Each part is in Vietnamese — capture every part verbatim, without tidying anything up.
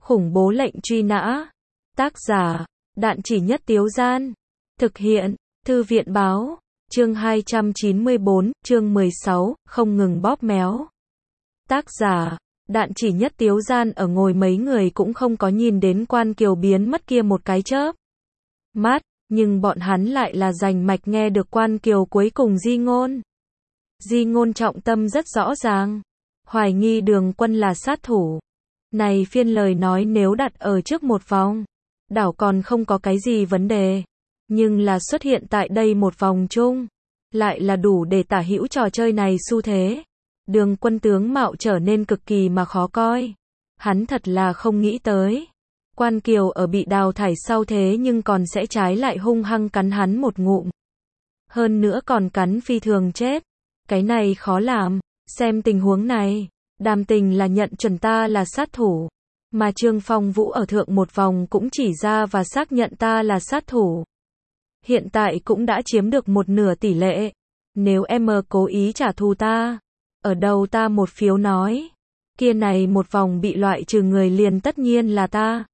Khủng bố lệnh truy nã. Tác giả, Đạn Chỉ Nhất Tiếu Gian. Thực hiện, Thư viện Báo. Chương hai trăm chín mươi bốn, chương mười sáu, không ngừng bóp méo. Tác giả, Đạn Chỉ Nhất Tiếu Gian. Ở ngồi mấy người cũng không có nhìn đến Quan Kiều biến mất kia một cái chớp mắt, nhưng bọn hắn lại là rành mạch nghe được Quan Kiều cuối cùng di ngôn. Di ngôn trọng tâm rất rõ ràng, hoài nghi Đường Quân là sát thủ. Này phiên lời nói nếu đặt ở trước một vòng, đảo còn không có cái gì vấn đề. Nhưng là xuất hiện tại đây một vòng chung, lại là đủ để tả hữu trò chơi này xu thế. Đường Quân tướng mạo trở nên cực kỳ mà khó coi. Hắn thật là không nghĩ tới. Quan Kiều ở bị đào thải sau thế nhưng còn sẽ trái lại hung hăng cắn hắn một ngụm. Hơn nữa còn cắn phi thường chết. Cái này khó làm. Xem tình huống này, Đàm Tình là nhận chuẩn ta là sát thủ. Mà Trương Phong Vũ ở thượng một vòng cũng chỉ ra và xác nhận ta là sát thủ. Hiện tại cũng đã chiếm được một nửa tỷ lệ. Nếu em cố ý trả thù ta, ở đầu ta một phiếu nói, kia này một vòng bị loại trừ người liền tất nhiên là ta.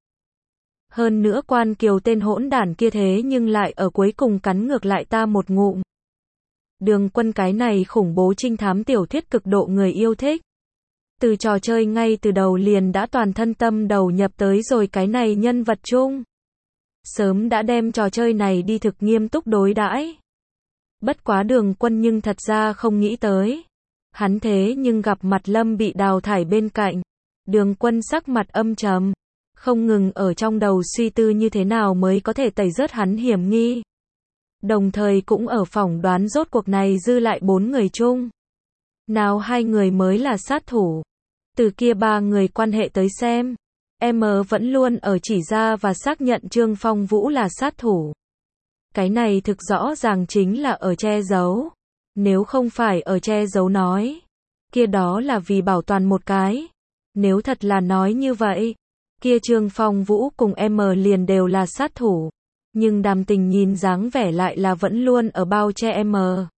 Hơn nữa Quan Kiều tên hỗn đản kia thế nhưng lại ở cuối cùng cắn ngược lại ta một ngụm. Đường Quân cái này khủng bố trinh thám tiểu thuyết cực độ người yêu thích. Từ trò chơi ngay từ đầu liền đã toàn thân tâm đầu nhập tới rồi cái này nhân vật chung. Sớm đã đem trò chơi này đi thực nghiêm túc đối đãi. Bất quá Đường Quân nhưng thật ra không nghĩ tới. Hắn thế nhưng gặp mặt Lâm bị đào thải bên cạnh. Đường Quân sắc mặt âm trầm, không ngừng ở trong đầu suy tư như thế nào mới có thể tẩy rớt hắn hiểm nghi. Đồng thời cũng ở phỏng đoán rốt cuộc này dư lại bốn người chung. Nào hai người mới là sát thủ. Từ kia ba người quan hệ tới xem, em vẫn luôn ở chỉ ra và xác nhận Trương Phong Vũ là sát thủ. Cái này thực rõ ràng chính là ở che giấu. Nếu không phải ở che giấu nói, kia đó là vì bảo toàn một cái. Nếu thật là nói như vậy, kia Trương Phong Vũ cùng em liền đều là sát thủ. Nhưng Đàm Tình nhìn dáng vẻ lại là vẫn luôn ở bao che em.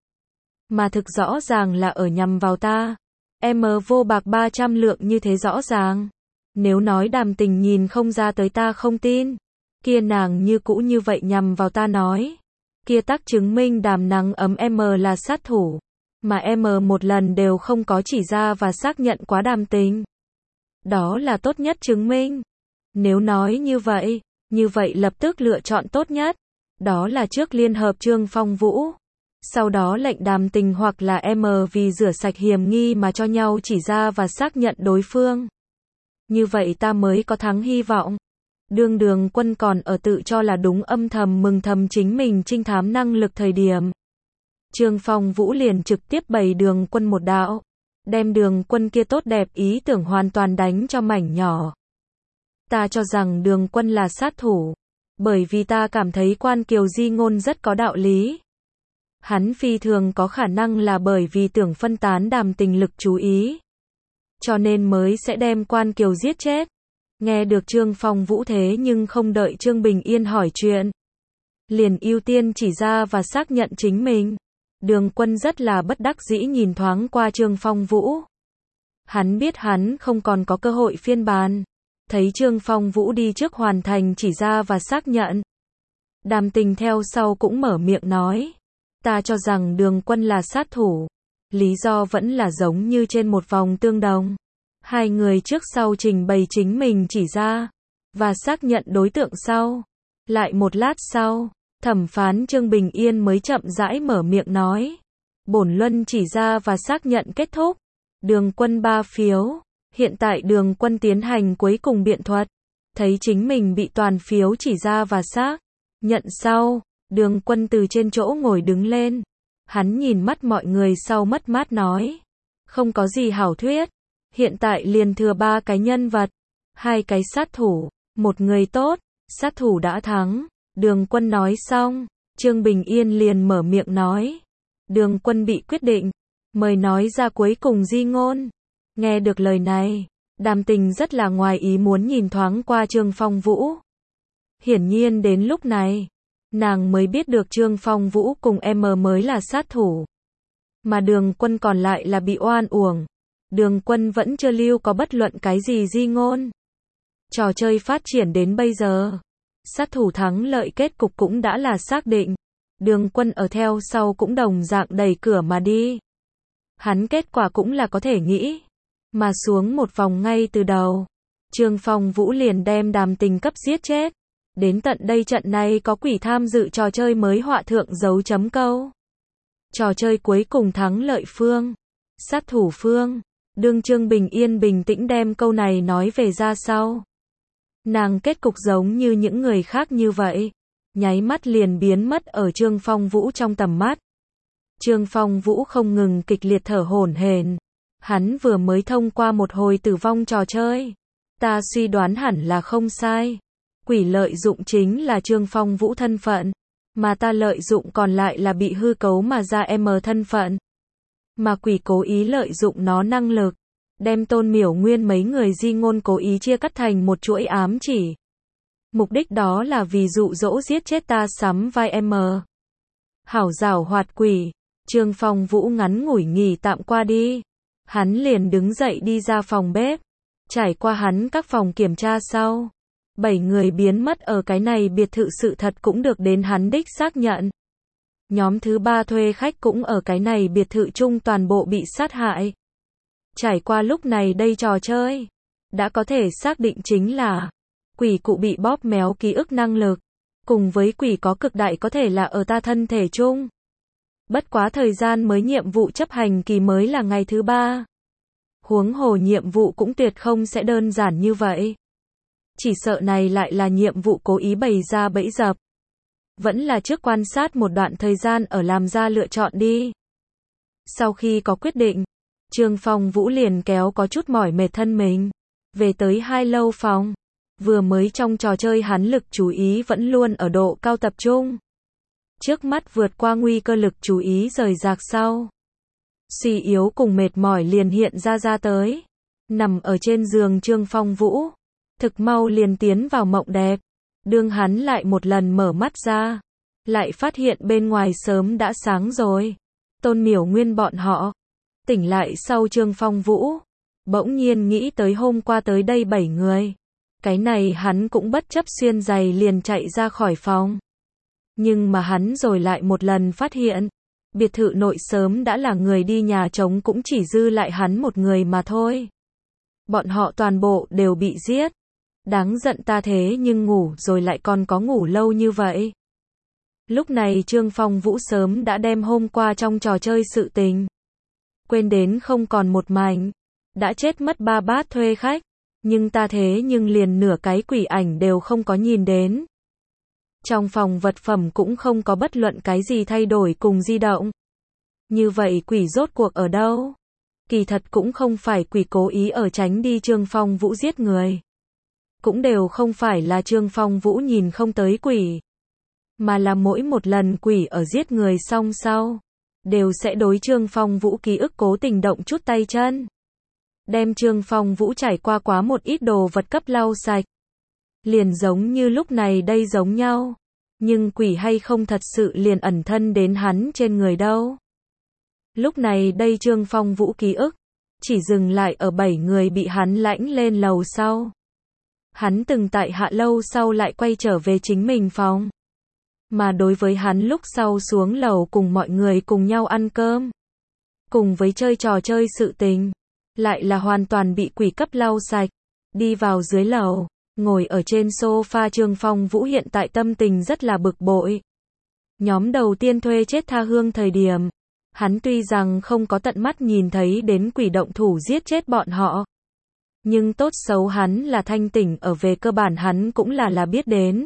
Mà thực rõ ràng là ở nhằm vào ta. Em vô bạc ba trăm lượng như thế rõ ràng. Nếu nói Đàm Tình nhìn không ra tới ta không tin, kia nàng như cũ như vậy nhằm vào ta nói, kia tác chứng minh Đàm nắng ấm em là sát thủ. Mà em một lần đều không có chỉ ra và xác nhận quá Đàm Tình. Đó là tốt nhất chứng minh. Nếu nói như vậy, như vậy lập tức lựa chọn tốt nhất. Đó là trước liên hợp Trương Phong Vũ. Sau đó lệnh Đàm Tình hoặc là em vì rửa sạch hiểm nghi mà cho nhau chỉ ra và xác nhận đối phương. Như vậy ta mới có thắng hy vọng. Đương Đường Quân còn ở tự cho là đúng âm thầm mừng thầm chính mình trinh thám năng lực thời điểm. Trương Phong Vũ liền trực tiếp bày Đường Quân một đạo. Đem Đường Quân kia tốt đẹp ý tưởng hoàn toàn đánh cho mảnh nhỏ. Ta cho rằng Đường Quân là sát thủ. Bởi vì ta cảm thấy Quan Kiều di ngôn rất có đạo lý. Hắn phi thường có khả năng là bởi vì tưởng phân tán Đàm Tình lực chú ý. Cho nên mới sẽ đem Quan Kiều giết chết. Nghe được Trương Phong Vũ thế nhưng không đợi Trương Bình Yên hỏi chuyện. Liền ưu tiên chỉ ra và xác nhận chính mình. Đường Quân rất là bất đắc dĩ nhìn thoáng qua Trương Phong Vũ. Hắn biết hắn không còn có cơ hội phiên bản. Thấy Trương Phong Vũ đi trước hoàn thành chỉ ra và xác nhận. Đàm Tình theo sau cũng mở miệng nói. Ta cho rằng Đường Quân là sát thủ. Lý do vẫn là giống như trên một vòng tương đồng. Hai người trước sau trình bày chính mình chỉ ra và xác nhận đối tượng sau. Lại một lát sau, thẩm phán Trương Bình Yên mới chậm rãi mở miệng nói. Bổn luân chỉ ra và xác nhận kết thúc. Đường Quân ba phiếu. Hiện tại Đường Quân tiến hành cuối cùng biện thuật. Thấy chính mình bị toàn phiếu chỉ ra và xác nhận sau. Đường Quân từ trên chỗ ngồi đứng lên. Hắn nhìn mắt mọi người sau mất mát nói. Không có gì hảo thuyết. Hiện tại liền thừa ba cái nhân vật. Hai cái sát thủ. Một người tốt. Sát thủ đã thắng. Đường Quân nói xong. Trương Bình Yên liền mở miệng nói. Đường Quân bị quyết định. Mời nói ra cuối cùng di ngôn. Nghe được lời này. Đàm Tình rất là ngoài ý muốn nhìn thoáng qua Trương Phong Vũ. Hiển nhiên đến lúc này. Nàng mới biết được Trương Phong Vũ cùng em mới là sát thủ. Mà Đường Quân còn lại là bị oan uổng. Đường Quân vẫn chưa lưu có bất luận cái gì di ngôn. Trò chơi phát triển đến bây giờ, sát thủ thắng lợi kết cục cũng đã là xác định. Đường Quân ở theo sau cũng đồng dạng đẩy cửa mà đi. Hắn kết quả cũng là có thể nghĩ, mà xuống một vòng ngay từ đầu. Trương Phong Vũ liền đem Đàm Tình cấp giết chết. Đến tận đây trận này có quỷ tham dự trò chơi mới họa thượng dấu chấm câu. Trò chơi cuối cùng thắng lợi phương. Sát thủ phương. Đương Trương Bình Yên bình tĩnh đem câu này nói về ra sau. Nàng kết cục giống như những người khác như vậy. Nháy mắt liền biến mất ở Trương Phong Vũ trong tầm mắt. Trương Phong Vũ không ngừng kịch liệt thở hổn hển. Hắn vừa mới thông qua một hồi tử vong trò chơi. Ta suy đoán hẳn là không sai. Quỷ lợi dụng chính là Trương Phong Vũ thân phận. Mà ta lợi dụng còn lại là bị hư cấu mà ra em thân phận. Mà quỷ cố ý lợi dụng nó năng lực. Đem Tôn Miểu Nguyên mấy người di ngôn cố ý chia cắt thành một chuỗi ám chỉ. Mục đích đó là vì dụ dỗ giết chết ta sắm vai em. Hảo giảo hoạt quỷ. Trương Phong Vũ ngắn ngủi nghỉ tạm qua đi. Hắn liền đứng dậy đi ra phòng bếp. Trải qua hắn các phòng kiểm tra sau. Bảy người biến mất ở cái này biệt thự sự thật cũng được đến hắn đích xác nhận. Nhóm thứ ba thuê khách cũng ở cái này biệt thự chung toàn bộ bị sát hại. Trải qua lúc này đây trò chơi. Đã có thể xác định chính là quỷ cụ bị bóp méo ký ức năng lực. Cùng với quỷ có cực đại có thể là ở ta thân thể chung. Bất quá thời gian mới nhiệm vụ chấp hành kỳ mới là ngày thứ ba. Huống hồ nhiệm vụ cũng tuyệt không sẽ đơn giản như vậy. Chỉ sợ này lại là nhiệm vụ cố ý bày ra bẫy dập. Vẫn là trước quan sát một đoạn thời gian ở làm ra lựa chọn đi. Sau khi có quyết định, Trương Phong Vũ liền kéo có chút mỏi mệt thân mình. Về tới hai lâu phòng. Vừa mới trong trò chơi hắn lực chú ý vẫn luôn ở độ cao tập trung. Trước mắt vượt qua nguy cơ lực chú ý rời rạc sau. Suy yếu cùng mệt mỏi liền hiện ra ra tới. Nằm ở trên giường Trương Phong Vũ. Thực mau liền tiến vào mộng đẹp. Đương hắn lại một lần mở mắt ra. Lại phát hiện bên ngoài sớm đã sáng rồi. Tôn Miểu Nguyên bọn họ. Tỉnh lại sau Trương Phong Vũ. Bỗng nhiên nghĩ tới hôm qua tới đây bảy người. Cái này hắn cũng bất chấp xuyên giày liền chạy ra khỏi phòng. Nhưng mà hắn rồi lại một lần phát hiện. Biệt thự nội sớm đã là người đi nhà trống cũng chỉ dư lại hắn một người mà thôi. Bọn họ toàn bộ đều bị giết. Đáng giận ta thế nhưng ngủ rồi lại còn có ngủ lâu như vậy. Lúc này Trương Phong Vũ sớm đã đem hôm qua trong trò chơi sự tình. Quên đến không còn một mảnh. Đã chết mất ba bát thuê khách. Nhưng ta thế nhưng liền nửa cái quỷ ảnh đều không có nhìn đến. Trong phòng vật phẩm cũng không có bất luận cái gì thay đổi cùng di động. Như vậy quỷ rốt cuộc ở đâu? Kỳ thật cũng không phải quỷ cố ý ở tránh đi Trương Phong Vũ giết người. Cũng đều không phải là Trương Phong Vũ nhìn không tới quỷ. Mà là mỗi một lần quỷ ở giết người xong sau. Đều sẽ đối Trương Phong Vũ ký ức cố tình động chút tay chân. Đem Trương Phong Vũ trải qua quá một ít đồ vật cấp lau sạch. Liền giống như lúc này đây giống nhau. Nhưng quỷ hay không thật sự liền ẩn thân đến hắn trên người đâu. Lúc này đây Trương Phong Vũ ký ức. Chỉ dừng lại ở bảy người bị hắn lãnh lên lầu sau. Hắn từng tại hạ lâu sau lại quay trở về chính mình phòng. Mà đối với hắn lúc sau xuống lầu cùng mọi người cùng nhau ăn cơm. Cùng với chơi trò chơi sự tình. Lại là hoàn toàn bị quỷ cấp lau sạch. Đi vào dưới lầu. Ngồi ở trên sofa Trương Phong Vũ hiện tại tâm tình rất là bực bội. Nhóm đầu tiên thuê chết tha hương thời điểm. Hắn tuy rằng không có tận mắt nhìn thấy đến quỷ động thủ giết chết bọn họ. Nhưng tốt xấu hắn là thanh tỉnh ở về cơ bản hắn cũng là là biết đến.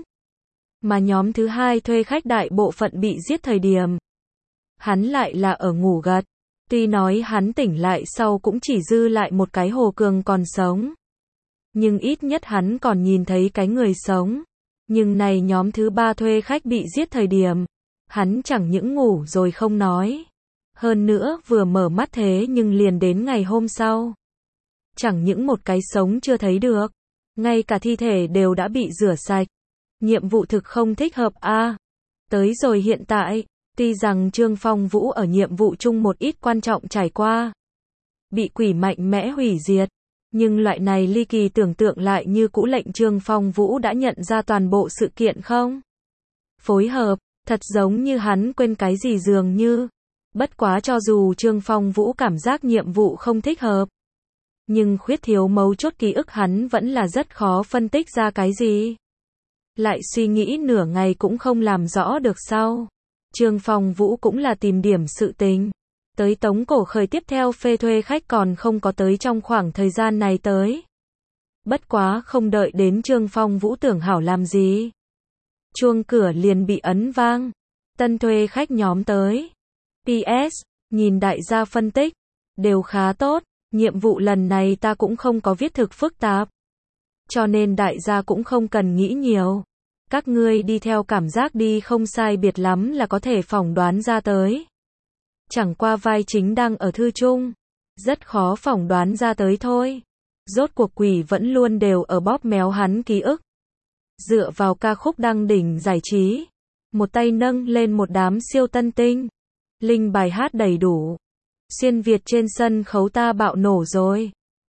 Mà nhóm thứ hai thuê khách đại bộ phận bị giết thời điểm. Hắn lại là ở ngủ gật. Tuy nói hắn tỉnh lại sau cũng chỉ dư lại một cái Hồ Cường còn sống. Nhưng ít nhất hắn còn nhìn thấy cái người sống. Nhưng này nhóm thứ ba thuê khách bị giết thời điểm. Hắn chẳng những ngủ rồi không nói. Hơn nữa vừa mở mắt thế nhưng liền đến ngày hôm sau. Chẳng những một cái sống chưa thấy được. Ngay cả thi thể đều đã bị rửa sạch. Nhiệm vụ thực không thích hợp a. À, tới rồi hiện tại. Tuy rằng Trương Phong Vũ ở nhiệm vụ chung một ít quan trọng trải qua. Bị quỷ mạnh mẽ hủy diệt. Nhưng loại này ly kỳ tưởng tượng lại như cũ lệnh Trương Phong Vũ đã nhận ra toàn bộ sự kiện không phối hợp, thật giống như hắn quên cái gì dường như. Bất quá cho dù Trương Phong Vũ cảm giác nhiệm vụ không thích hợp, nhưng khuyết thiếu mấu chốt ký ức hắn vẫn là rất khó phân tích ra cái gì. Lại suy nghĩ nửa ngày cũng không làm rõ được sau. Trương Phong Vũ cũng là tìm điểm sự tình. Tới Tống Cổ Khởi tiếp theo phê thuê khách còn không có tới trong khoảng thời gian này tới. Bất quá không đợi đến Trương Phong Vũ tưởng hảo làm gì. Chuông cửa liền bị ấn vang. Tân thuê khách nhóm tới. pê ét, nhìn đại gia phân tích. Đều khá tốt. Nhiệm vụ lần này ta cũng không có viết thực phức tạp. Cho nên đại gia cũng không cần nghĩ nhiều. Các ngươi đi theo cảm giác đi không sai biệt lắm là có thể phỏng đoán ra tới. Chẳng qua vai chính đang ở thư chung. Rất khó phỏng đoán ra tới thôi. Rốt cuộc quỷ vẫn luôn đều ở bóp méo hắn ký ức. Dựa vào ca khúc đăng đỉnh giải trí. Một tay nâng lên một đám siêu tân tinh. Linh bài hát đầy đủ. Xuyên Việt trên sân khấu ta bạo nổ rồi.